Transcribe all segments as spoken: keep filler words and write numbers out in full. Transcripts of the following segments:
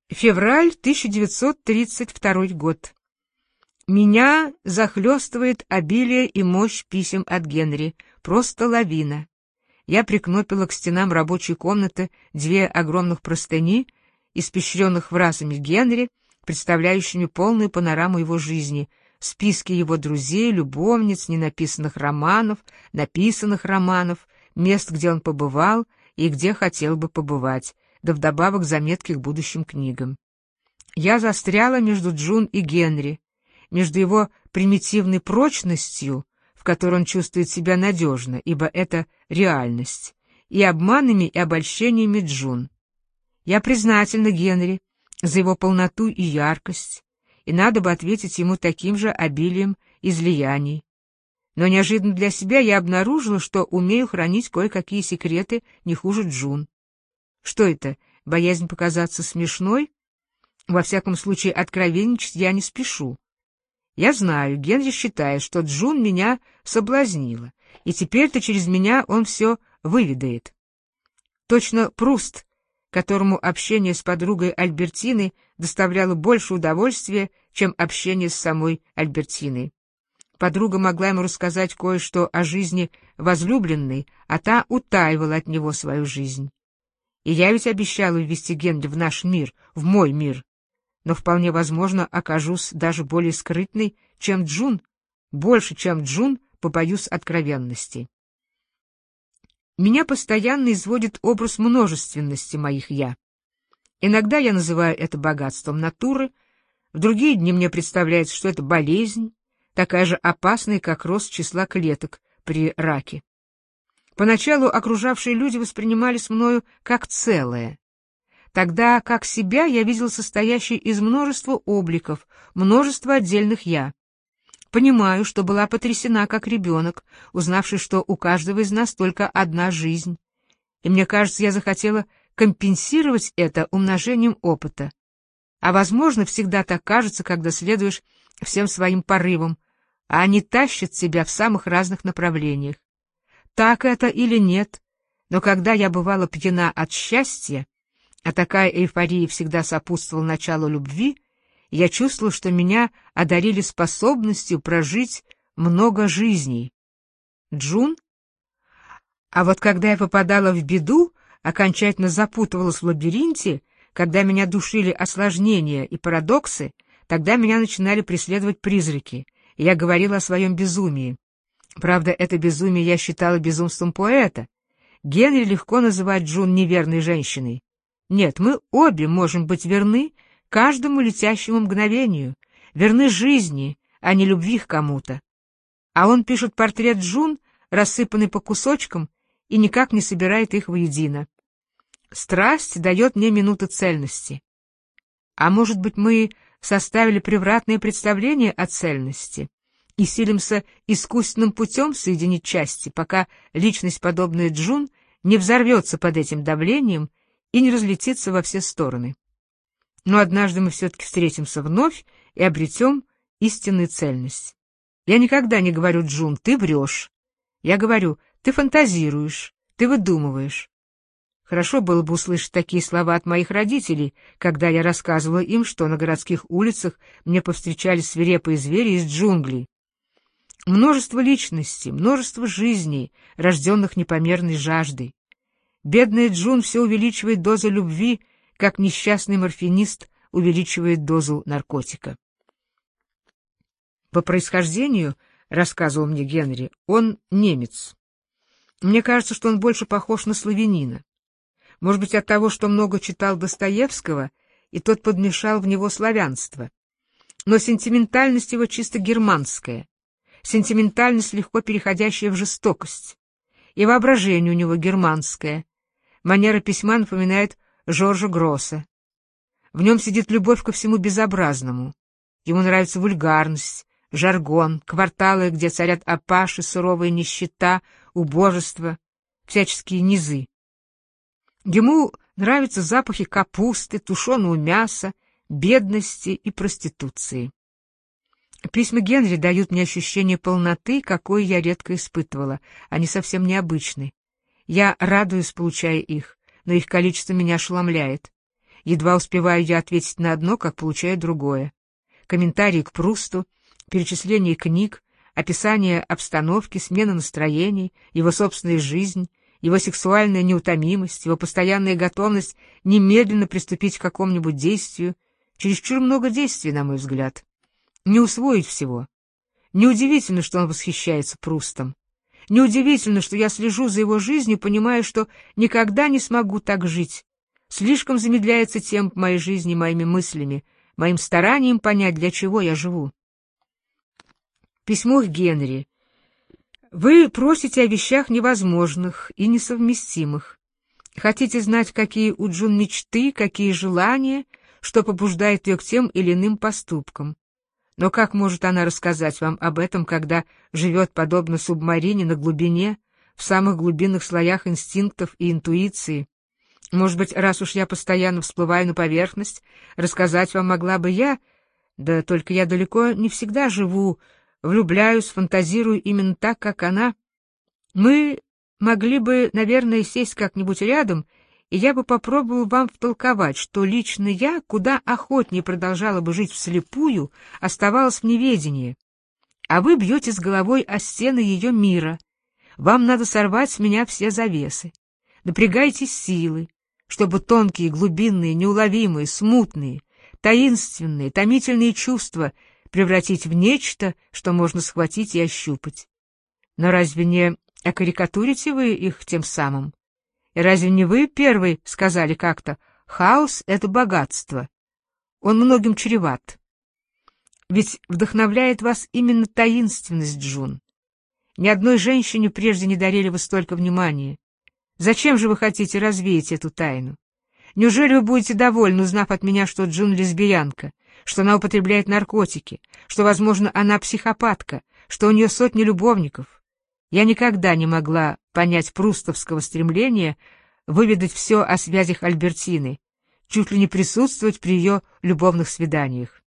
Февраль тысяча девятьсот тридцать второй год. Меня захлестывает обилие и мощь писем от Генри, просто лавина. Я прикнопила к стенам рабочей комнаты две огромных простыни, испещренных фразами Генри, представляющими полную панораму его жизни, списки его друзей, любовниц, ненаписанных романов, написанных романов, мест, где он побывал и где хотел бы побывать, да вдобавок заметки к будущим книгам. Я застряла между Джун и Генри, между его примитивной прочностью, в которой он чувствует себя надежно, ибо это реальность, и обманами и обольщениями Джун. Я признательна Генри за его полноту и яркость, и надо бы ответить ему таким же обилием излияний. Но неожиданно для себя я обнаружила, что умею хранить кое-какие секреты не хуже Джун. Что это, боязнь показаться смешной? Во всяком случае, откровенничать я не спешу. Я знаю, Генри считает, что Джун меня соблазнила, и теперь-то через меня он все выведает. Точно Пруст, которому общение с подругой Альбертиной доставляло больше удовольствия, чем общение с самой Альбертиной. Подруга могла ему рассказать кое-что о жизни возлюбленной, а та утаивала от него свою жизнь. И я ведь обещала ввести Генри в наш мир, в мой мир. Но вполне возможно, окажусь даже более скрытной, чем Джун, больше, чем Джун, побоюсь откровенности. Меня постоянно изводит образ множественности моих «я». Иногда я называю это богатством натуры, в другие дни мне представляется, что это болезнь, такая же опасная, как рост числа клеток при раке. Поначалу окружавшие люди воспринимались мною как целое. Тогда как себя я видел состоящей из множества обликов, множества отдельных «я». Понимаю, что была потрясена как ребенок, узнавший, что у каждого из нас только одна жизнь. И мне кажется, я захотела компенсировать это умножением опыта. А возможно, всегда так кажется, когда следуешь всем своим порывам, а они тащат тебя в самых разных направлениях. Так это или нет, но когда я бывала пьяна от счастья, а такая эйфория всегда сопутствовала началу любви, я чувствовала, что меня одарили способностью прожить много жизней. Джун? А вот когда я попадала в беду, окончательно запутывалась в лабиринте, когда меня душили осложнения и парадоксы, тогда меня начинали преследовать призраки, и я говорила о своем безумии. Правда, это безумие я считала безумством поэта. Генри легко называть Джун неверной женщиной. Нет, мы обе можем быть верны каждому летящему мгновению, верны жизни, а не любви к кому-то. А он пишет портрет Джун, рассыпанный по кусочкам, и никак не собирает их воедино. Страсть дает мне минуту цельности. А может быть, мы составили превратное представление о цельности и силимся искусственным путем соединить части, пока личность, подобная Джун, не взорвется под этим давлением и не разлетится во все стороны. Но однажды мы все-таки встретимся вновь и обретем истинную цельность. Я никогда не говорю Джун, ты врешь. Я говорю, ты фантазируешь, ты выдумываешь. Хорошо было бы услышать такие слова от моих родителей, когда я рассказывала им, что на городских улицах мне повстречались свирепые звери из джунглей. Множество личностей, множество жизней, рожденных непомерной жаждой. Бедная Джун все увеличивает дозу любви, как несчастный морфинист увеличивает дозу наркотика. По происхождению, рассказывал мне Генри, он немец. Мне кажется, что он больше похож на славянина. Может быть, от того, что много читал Достоевского, и тот подмешал в него славянство. Но сентиментальность его чисто германская, сентиментальность, легко переходящая в жестокость. И воображение у него германское. Манера письма напоминает Жоржа Гросса. В нем сидит любовь ко всему безобразному. Ему нравится вульгарность, жаргон, кварталы, где царят апаши, суровая нищета, убожество, всяческие низы. Ему нравятся запахи капусты, тушеного мяса, бедности и проституции. Письма Генри дают мне ощущение полноты, какое я редко испытывала. Они совсем необычны. Я радуюсь, получая их, но их количество меня ошеломляет. Едва успеваю я ответить на одно, как получаю другое. Комментарии к Прусту, перечисление книг, описание обстановки, смена настроений, его собственная жизнь, его сексуальная неутомимость, его постоянная готовность немедленно приступить к какому-нибудь действию, чересчур много действий, на мой взгляд. Не усвоить всего. Неудивительно, что он восхищается Прустом. Неудивительно, что я слежу за его жизнью, понимая, что никогда не смогу так жить. Слишком замедляется темп моей жизни моими мыслями, моим старанием понять, для чего я живу. Письмо к Генри. Вы просите о вещах невозможных и несовместимых. Хотите знать, какие у Джун мечты, какие желания, что побуждает ее к тем или иным поступкам. Но как может она рассказать вам об этом, когда живет подобно субмарине на глубине, в самых глубинных слоях инстинктов и интуиции? Может быть, раз уж я постоянно всплываю на поверхность, рассказать вам могла бы я, да только я далеко не всегда живу, влюбляюсь, фантазирую именно так, как она. Мы могли бы, наверное, сесть как-нибудь рядом, и я бы попробовал вам втолковать, что лично я куда охотнее продолжала бы жить вслепую, оставалась в неведении. А вы бьете с головой о стены ее мира. Вам надо сорвать с меня все завесы. Напрягайте силы, чтобы тонкие, глубинные, неуловимые, смутные, таинственные, томительные чувства превратить в нечто, что можно схватить и ощупать. Но разве не окарикатурите вы их тем самым? И разве не вы первый сказали как-то: «Хаос — это богатство»? Он многим чреват. Ведь вдохновляет вас именно таинственность, Джун. Ни одной женщине прежде не дарили вы столько внимания. Зачем же вы хотите развеять эту тайну? Неужели вы будете довольны, узнав от меня, что Джун лесбиянка, что она употребляет наркотики, что, возможно, она психопатка, что у нее сотни любовников? Я никогда не могла понять прустовского стремления выведать все о связях Альбертины, чуть ли не присутствовать при ее любовных свиданиях.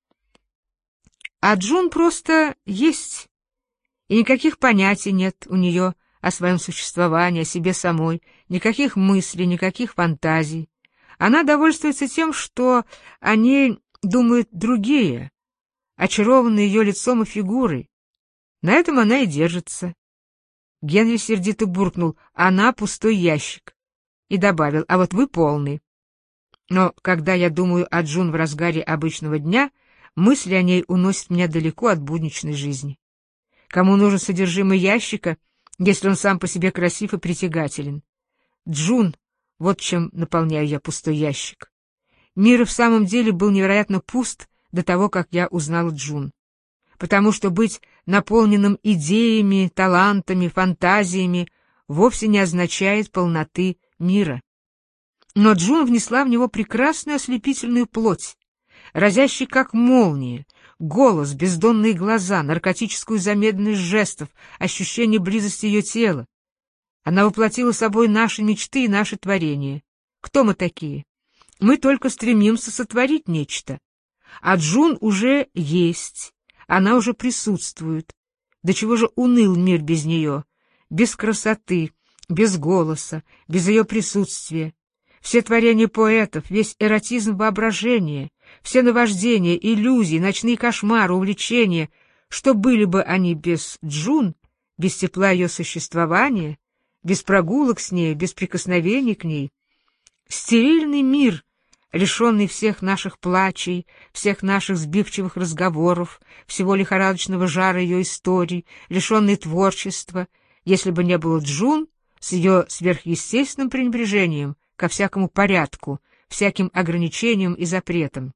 А Джун просто есть, и никаких понятий нет у нее о своем существовании, о себе самой, никаких мыслей, никаких фантазий. Она довольствуется тем, что о ней думают другие, очарованные ее лицом и фигурой. На этом она и держится. Генри сердито буркнул: «Она пустой ящик», и добавил: «А вот вы полный». Но когда я думаю о Джун в разгаре обычного дня, мысли о ней уносят меня далеко от будничной жизни. Кому нужен содержимое ящика, если он сам по себе красив и притягателен? Джун — вот чем наполняю я пустой ящик. Мир и в самом деле был невероятно пуст до того, как я узнала Джун. Потому что быть наполненным идеями, талантами, фантазиями вовсе не означает полноты мира. Но Джун внесла в него прекрасную ослепительную плоть, разящий как молния, голос, бездонные глаза, наркотическую замедленность жестов, ощущение близости ее тела. Она воплотила собой наши мечты и наши творения. Кто мы такие? Мы только стремимся сотворить нечто. А Джун уже есть, она уже присутствует. До чего же уныл мир без нее, без красоты, без голоса, без ее присутствия. Все творения поэтов, весь эротизм воображения, все наваждения, иллюзии, ночные кошмары, увлечения, что были бы они без Джун, без тепла ее существования, без прогулок с ней, без прикосновений к ней. Стерильный мир, лишенный всех наших плачей, всех наших сбивчивых разговоров, всего лихорадочного жара ее историй, лишенный творчества, если бы не было Джун с ее сверхъестественным пренебрежением ко всякому порядку, всяким ограничениям и запретам.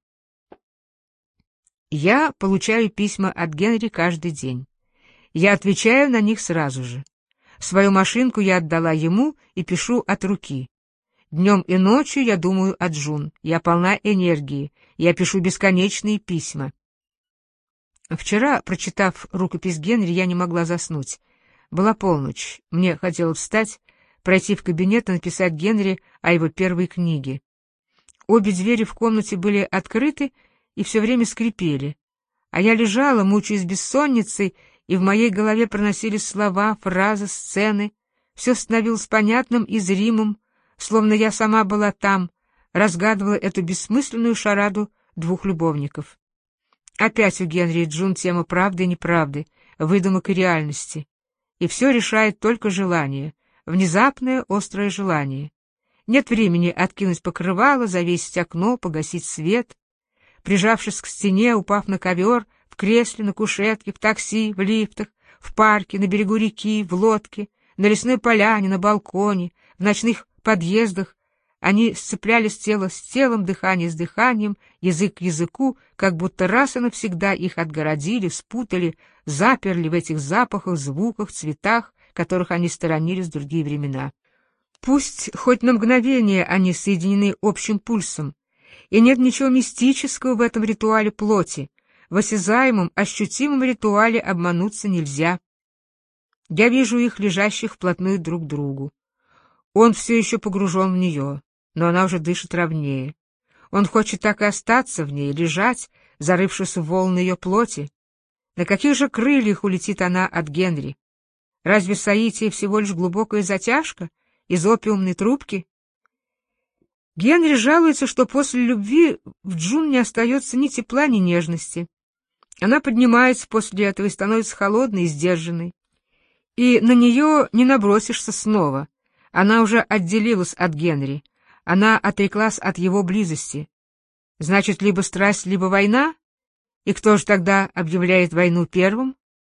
Я получаю письма от Генри каждый день. Я отвечаю на них сразу же. Свою машинку я отдала ему и пишу от руки. Днем и ночью я думаю о Джун. Я полна энергии. Я пишу бесконечные письма. Вчера, прочитав рукопись Генри, я не могла заснуть. Была полночь. Мне хотелось встать, пройти в кабинет и написать Генри о его первой книге. Обе двери в комнате были открыты и все время скрипели. А я лежала, мучаясь бессонницей, и в моей голове проносились слова, фразы, сцены. Все становилось понятным и зримым, словно я сама была там, разгадывала эту бессмысленную шараду двух любовников. Опять у Генри и Джун тема правды и неправды, выдумок и реальности. И все решает только желание, внезапное острое желание. Нет времени откинуть покрывало, завесить окно, погасить свет. Прижавшись к стене, упав на ковер, в кресле, на кушетке, в такси, в лифтах, в парке, на берегу реки, в лодке, на лесной поляне, на балконе, в ночных подъездах, они сцеплялись тело с телом, дыхание с дыханием, язык к языку, как будто раз и навсегда их отгородили, спутали, заперли в этих запахах, звуках, цветах, которых они сторонились в другие времена. Пусть хоть на мгновение они соединены общим пульсом, и нет ничего мистического в этом ритуале плоти, в осязаемом, ощутимом ритуале обмануться нельзя. Я вижу их, лежащих вплотную друг к другу. Он все еще погружен в нее, но она уже дышит ровнее. Он хочет так и остаться в ней, лежать, зарывшись в волны ее плоти. На каких же крыльях улетит она от Генри? Разве соитие всего лишь глубокая затяжка из опиумной трубки? Генри жалуется, что после любви в Джун не остается ни тепла, ни нежности. Она поднимается после этого и становится холодной и сдержанной. И на нее не набросишься снова. Она уже отделилась от Генри. Она отреклась от его близости. Значит, либо страсть, либо война? И кто же тогда объявляет войну первым?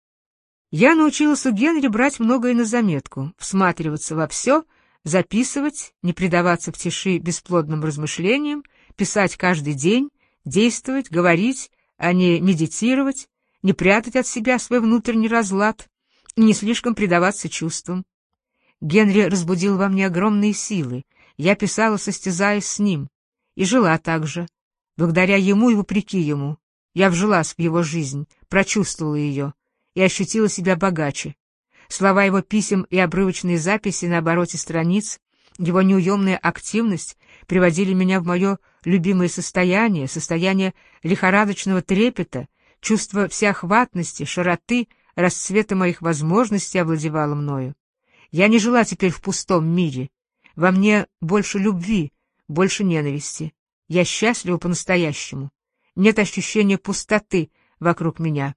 Я научилась у Генри брать многое на заметку, всматриваться во все, записывать, не предаваться в тиши бесплодным размышлениям, писать каждый день, действовать, говорить, а не медитировать, не прятать от себя свой внутренний разлад и не слишком предаваться чувствам. Генри разбудил во мне огромные силы. Я писала, состязаясь с ним, и жила так же. Благодаря ему и вопреки ему. Я вжилась в его жизнь, прочувствовала ее и ощутила себя богаче. Слова его писем и обрывочные записи на обороте страниц, его неуемная активность приводили меня в мое любимое состояние, состояние лихорадочного трепета, чувство всеохватности, широты, расцвета моих возможностей овладевало мною. Я не жила теперь в пустом мире. Во мне больше любви, больше ненависти. Я счастлива по-настоящему. Нет ощущения пустоты вокруг меня.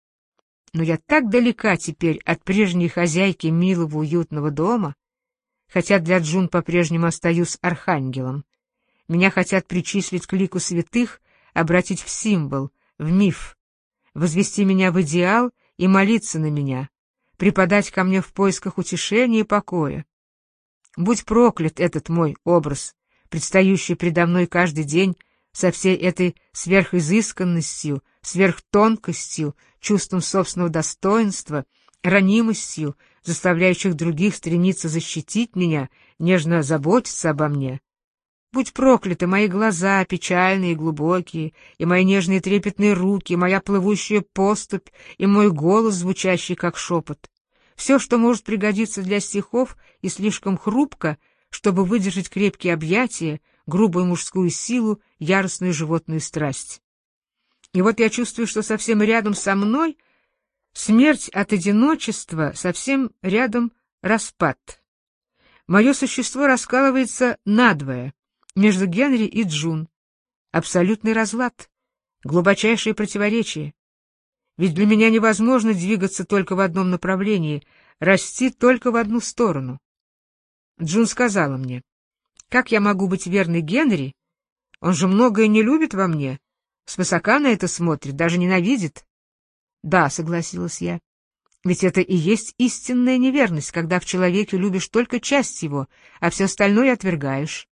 Но я так далека теперь от прежней хозяйки милого уютного дома, хотя для Джун по-прежнему остаюсь архангелом. Меня хотят причислить к лику святых, обратить в символ, в миф, возвести меня в идеал и молиться на меня, припадать ко мне в поисках утешения и покоя. Будь проклят этот мой образ, предстающий предо мной каждый день со всей этой сверхизысканностью, сверхтонкостью, чувством собственного достоинства, ранимостью, заставляющих других стремиться защитить меня, нежно заботиться обо мне. Будь прокляты мои глаза, печальные и глубокие, и мои нежные трепетные руки, и моя плывущая поступь, и мой голос, звучащий как шепот. Все, что может пригодиться для стихов, и слишком хрупко, чтобы выдержать крепкие объятия, грубую мужскую силу, яростную животную страсть. И вот я чувствую, что совсем рядом со мной смерть от одиночества, совсем рядом распад. Мое существо раскалывается надвое, между Генри и Джун. Абсолютный разлад, глубочайшее противоречие. Ведь для меня невозможно двигаться только в одном направлении, расти только в одну сторону. Джун сказала мне: «Как я могу быть верной Генри? Он же многое не любит во мне, свысока на это смотрит, даже ненавидит». «Да», — согласилась я, — «ведь это и есть истинная неверность, когда в человеке любишь только часть его, а все остальное отвергаешь».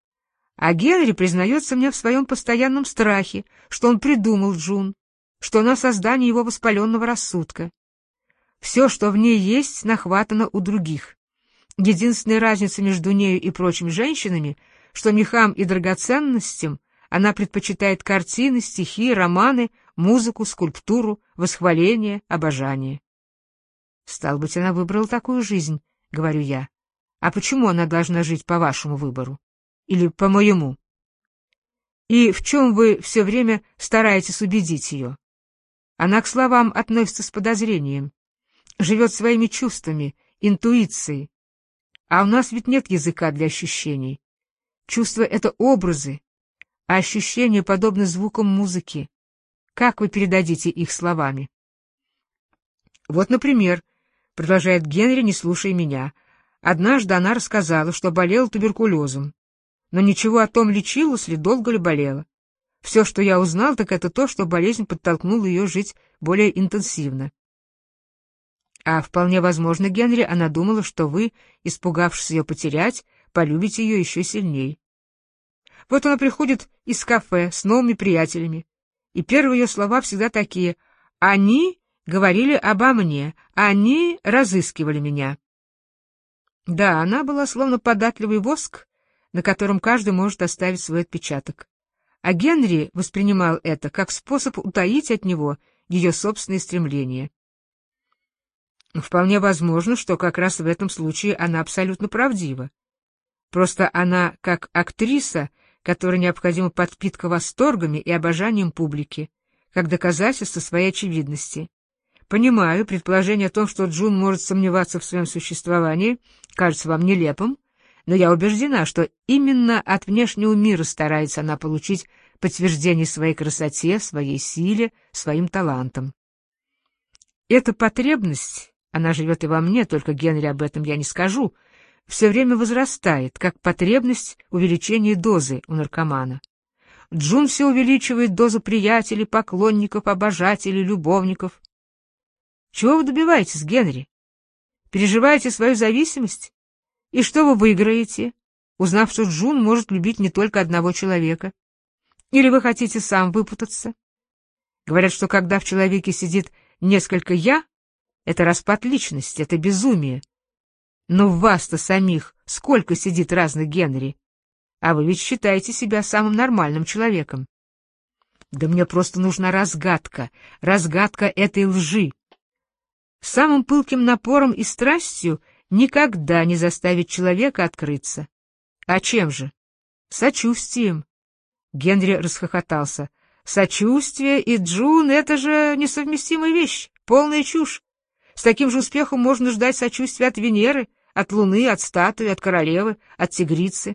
А Генри признается мне в своем постоянном страхе, что он придумал Джун, что она создание его воспаленного рассудка. Все, что в ней есть, нахватано у других. Единственная разница между нею и прочими женщинами, что мехам и драгоценностям она предпочитает картины, стихи, романы, музыку, скульптуру, восхваление, обожание. «Стало быть, она выбрала такую жизнь», — говорю я. «А почему она должна жить по вашему выбору? Или по моему? И в чем вы все время стараетесь убедить ее? Она к словам относится с подозрением, живет своими чувствами, интуицией. А у нас ведь нет языка для ощущений. Чувства — это образы, а ощущения подобны звукам музыки. Как вы передадите их словами? Вот, например, продолжает Генри, не слушая меня, однажды она рассказала, что болела туберкулезом, но ничего о том, лечилась ли, долго ли болела. Все, что я узнал, так это то, что болезнь подтолкнула ее жить более интенсивно. А вполне возможно, Генри, она думала, что вы, испугавшись ее потерять, полюбите ее еще сильней. Вот она приходит из кафе с новыми приятелями, и первые ее слова всегда такие: «Они говорили обо мне, они разыскивали меня». Да, она была словно податливый воск, на котором каждый может оставить свой отпечаток. А Генри воспринимал это как способ утаить от него ее собственные стремления. Вполне возможно, что как раз в этом случае она абсолютно правдива. Просто она, как актриса, которой необходима подпитка восторгами и обожанием публики, как доказательство своей очевидности. Понимаю, предположение о том, что Джун может сомневаться в своем существовании, кажется вам нелепым, но я убеждена, что именно от внешнего мира старается она получить подтверждение своей красоте, своей силе, своим талантам. Эта потребность, она живет и во мне, только Генри об этом я не скажу, все время возрастает, как потребность увеличения дозы у наркомана. Джун все увеличивает дозу приятелей, поклонников, обожателей, любовников. Чего вы добиваетесь, Генри? Переживаете свою зависимость? И что вы выиграете, узнав, что Джун может любить не только одного человека? Или вы хотите сам выпутаться? Говорят, что когда в человеке сидит несколько «я», это распад личности, это безумие. Но в вас-то самих сколько сидит разных Генри? А вы ведь считаете себя самым нормальным человеком. Да мне просто нужна разгадка, разгадка этой лжи. Самым пылким напором и страстью никогда не заставить человека открыться. А чем же? Сочувствием. Генри расхохотался. Сочувствие и Джун — это же несовместимая вещь, полная чушь. С таким же успехом можно ждать сочувствия от Венеры, от Луны, от статуи, от королевы, от тигрицы.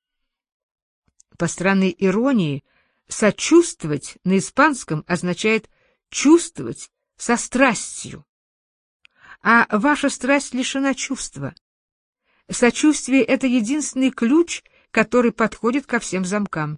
По странной иронии, сочувствовать на испанском означает чувствовать со страстью. А ваша страсть лишена чувства. Сочувствие — это единственный ключ, который подходит ко всем замкам.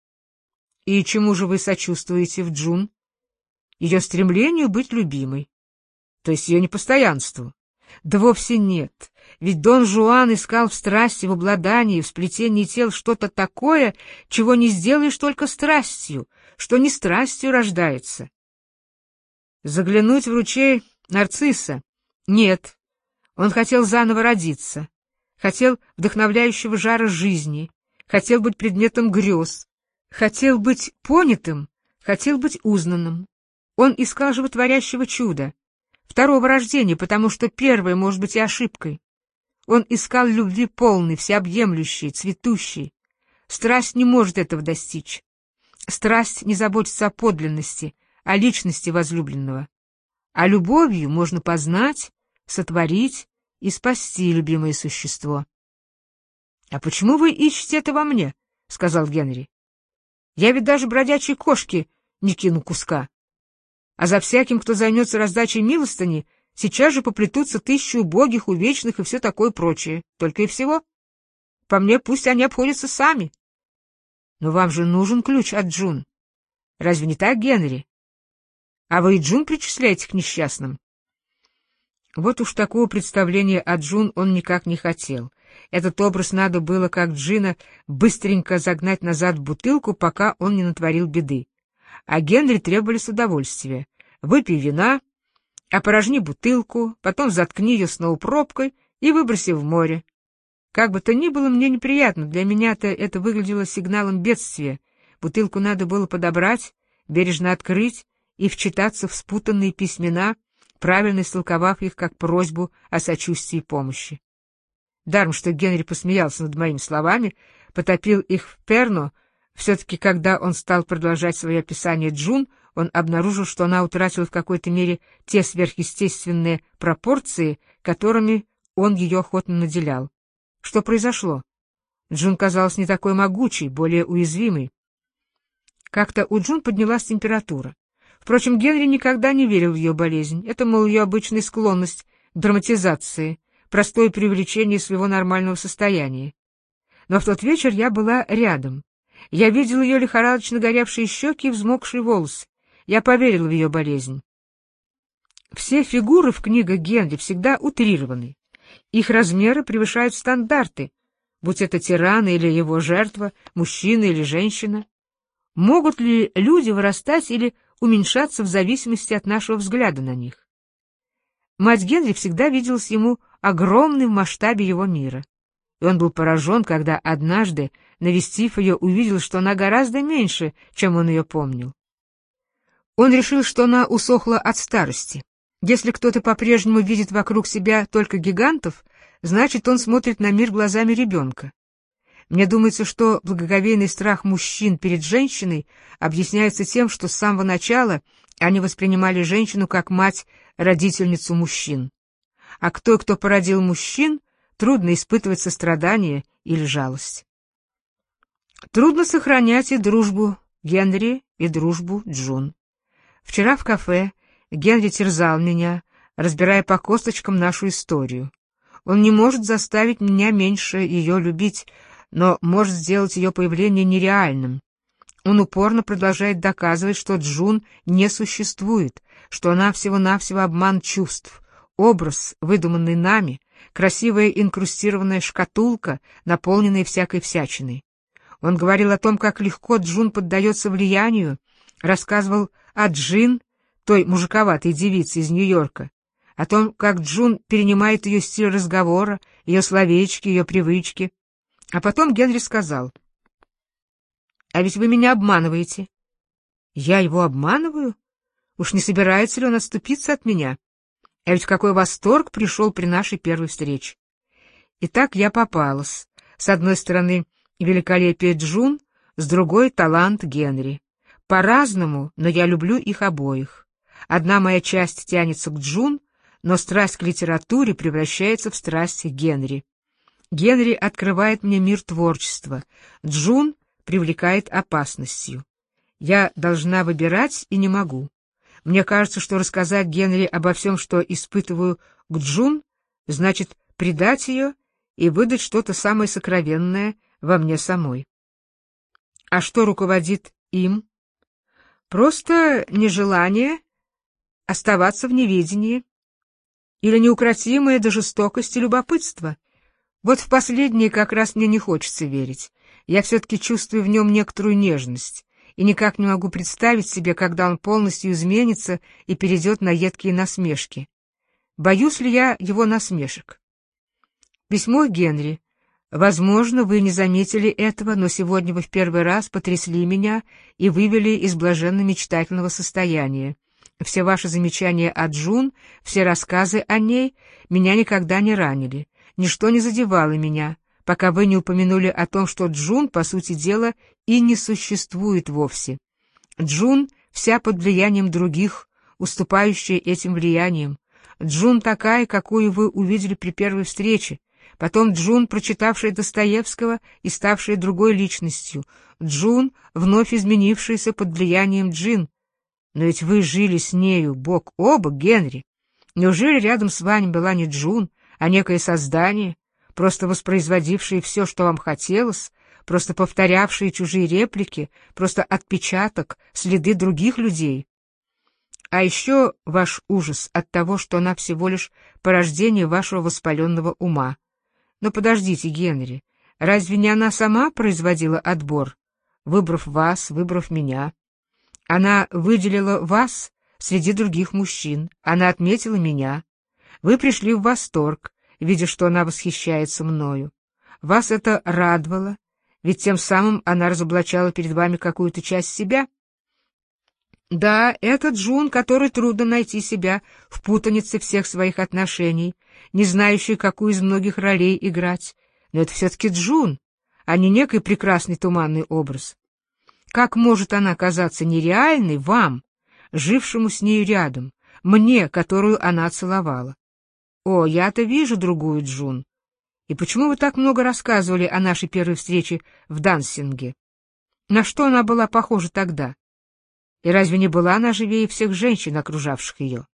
И чему же вы сочувствуете в Джун? Ее стремлению быть любимой, то есть ее непостоянству. Да вовсе нет, ведь Дон Жуан искал в страсти, в обладании, в сплетении тел что-то такое, чего не сделаешь только страстью, что не страстью рождается. Заглянуть в ручей нарцисса? Нет, он хотел заново родиться, хотел вдохновляющего жара жизни, хотел быть предметом грез, хотел быть понятым, хотел быть узнанным. Он искал животворящего чуда, второго рождения, потому что первое может быть и ошибкой. Он искал любви полной, всеобъемлющей, цветущей. Страсть не может этого достичь. Страсть не заботится о подлинности, о личности возлюбленного. А любовью можно познать, сотворить и спасти любимое существо. — А почему вы ищете это во мне? — сказал Генри. — Я ведь даже бродячей кошки не кину куска. А за всяким, кто займется раздачей милостыни, сейчас же поплетутся тысячи убогих, увечных и все такое прочее. Только и всего. По мне, пусть они обходятся сами. Но вам же нужен ключ от Джун. Разве не так, Генри? А вы и Джун причисляете к несчастным? Вот уж такого представления о Джун он никак не хотел. Этот образ надо было, как Джина, быстренько загнать назад в бутылку, пока он не натворил беды. А Генри требовались удовольствия. Выпей вина, опорожни бутылку, потом заткни ее снова пробкой и выброси в море. Как бы то ни было, мне неприятно, для меня-то это выглядело сигналом бедствия. Бутылку надо было подобрать, бережно открыть и вчитаться в спутанные письмена, правильно истолковав их как просьбу о сочувствии и помощи. Даром, что Генри посмеялся над моими словами, потопил их в перно. Все-таки, когда он стал продолжать свое описание Джун, он обнаружил, что она утратила в какой-то мере те сверхъестественные пропорции, которыми он ее охотно наделял. Что произошло? Джун казалась не такой могучей, более уязвимой. Как-то у Джун поднялась температура. Впрочем, Генри никогда не верил в ее болезнь. Это, мол, ее обычная склонность к драматизации, простое преувеличение своего нормального состояния. Но в тот вечер я была рядом. Я видел ее лихорадочно горевшие щеки и взмокшие волосы. Я поверил в ее болезнь. Все фигуры в книгах Генри всегда утрированы. Их размеры превышают стандарты, будь это тиран или его жертва, мужчина или женщина. Могут ли люди вырастать или уменьшаться в зависимости от нашего взгляда на них? Мать Генри всегда виделась ему огромной в масштабе его мира. И он был поражен, когда однажды, навестив ее, увидел, что она гораздо меньше, чем он ее помнил. Он решил, что она усохла от старости. Если кто-то по-прежнему видит вокруг себя только гигантов, значит, он смотрит на мир глазами ребенка. Мне думается, что благоговейный страх мужчин перед женщиной объясняется тем, что с самого начала они воспринимали женщину как мать-родительницу мужчин. А к той, кто породил мужчин, трудно испытывать сострадание или жалость. Трудно сохранять и дружбу Генри, и дружбу Джун. Вчера в кафе Генри терзал меня, разбирая по косточкам нашу историю. Он не может заставить меня меньше ее любить, но может сделать ее появление нереальным. Он упорно продолжает доказывать, что Джун не существует, что она всего-навсего обман чувств, образ, выдуманный нами, красивая инкрустированная шкатулка, наполненная всякой всячиной. Он говорил о том, как легко Джун поддается влиянию, рассказывал о Джин, той мужиковатой девице из Нью-Йорка, о том, как Джун перенимает ее стиль разговора, ее словечки, ее привычки. А потом Генри сказал: «А ведь вы меня обманываете». «Я его обманываю? Уж не собирается ли он отступиться от меня? А ведь какой восторг пришел при нашей первой встрече». И так я попалась. С одной стороны великолепие Джун, с другой — талант Генри. По-разному, но я люблю их обоих. Одна моя часть тянется к Джун, но страсть к литературе превращается в страсть к Генри. Генри открывает мне мир творчества, Джун привлекает опасностью. Я должна выбирать и не могу. Мне кажется, что рассказать Генри обо всем, что испытываю к Джун, значит предать ее и выдать что-то самое сокровенное во мне самой. А что руководит им? Просто нежелание оставаться в неведении или неукротимая до жестокости любопытство. Вот в последнее как раз мне не хочется верить. Я все-таки чувствую в нем некоторую нежность и никак не могу представить себе, когда он полностью изменится и перейдет на едкие насмешки. Боюсь ли я его насмешек? Письмо Генри. Возможно, вы не заметили этого, но сегодня вы в первый раз потрясли меня и вывели из блаженно-мечтательного состояния. Все ваши замечания о Джун, все рассказы о ней меня никогда не ранили. Ничто не задевало меня, пока вы не упомянули о том, что Джун, по сути дела, и не существует вовсе. Джун вся под влиянием других, уступающая этим влиянием. Джун такая, какую вы увидели при первой встрече. Потом Джун, прочитавшая Достоевского и ставшая другой личностью. Джун, вновь изменившаяся под влиянием Джин. Но ведь вы жили с нею бок о бок, Генри. Неужели рядом с вами была не Джун, а некое создание, просто воспроизводившее все, что вам хотелось, просто повторявшее чужие реплики, просто отпечаток, следы других людей? А еще ваш ужас от того, что она всего лишь порождение вашего воспаленного ума. Но подождите, Генри, разве не она сама производила отбор, выбрав вас, выбрав меня? Она выделила вас среди других мужчин, она отметила меня. Вы пришли в восторг, видя, что она восхищается мною. Вас это радовало, ведь тем самым она разоблачала перед вами какую-то часть себя. Да, это Джун, которой трудно найти себя в путанице всех своих отношений, не знающей, какую из многих ролей играть. Но это все-таки Джун, а не некий прекрасный туманный образ. Как может она казаться нереальной вам, жившему с нею рядом, мне, которую она целовала? О, я-то вижу другую Джун. И почему вы так много рассказывали о нашей первой встрече в Дансинге? На что она была похожа тогда? И разве не была она живее всех женщин, окружавших ее?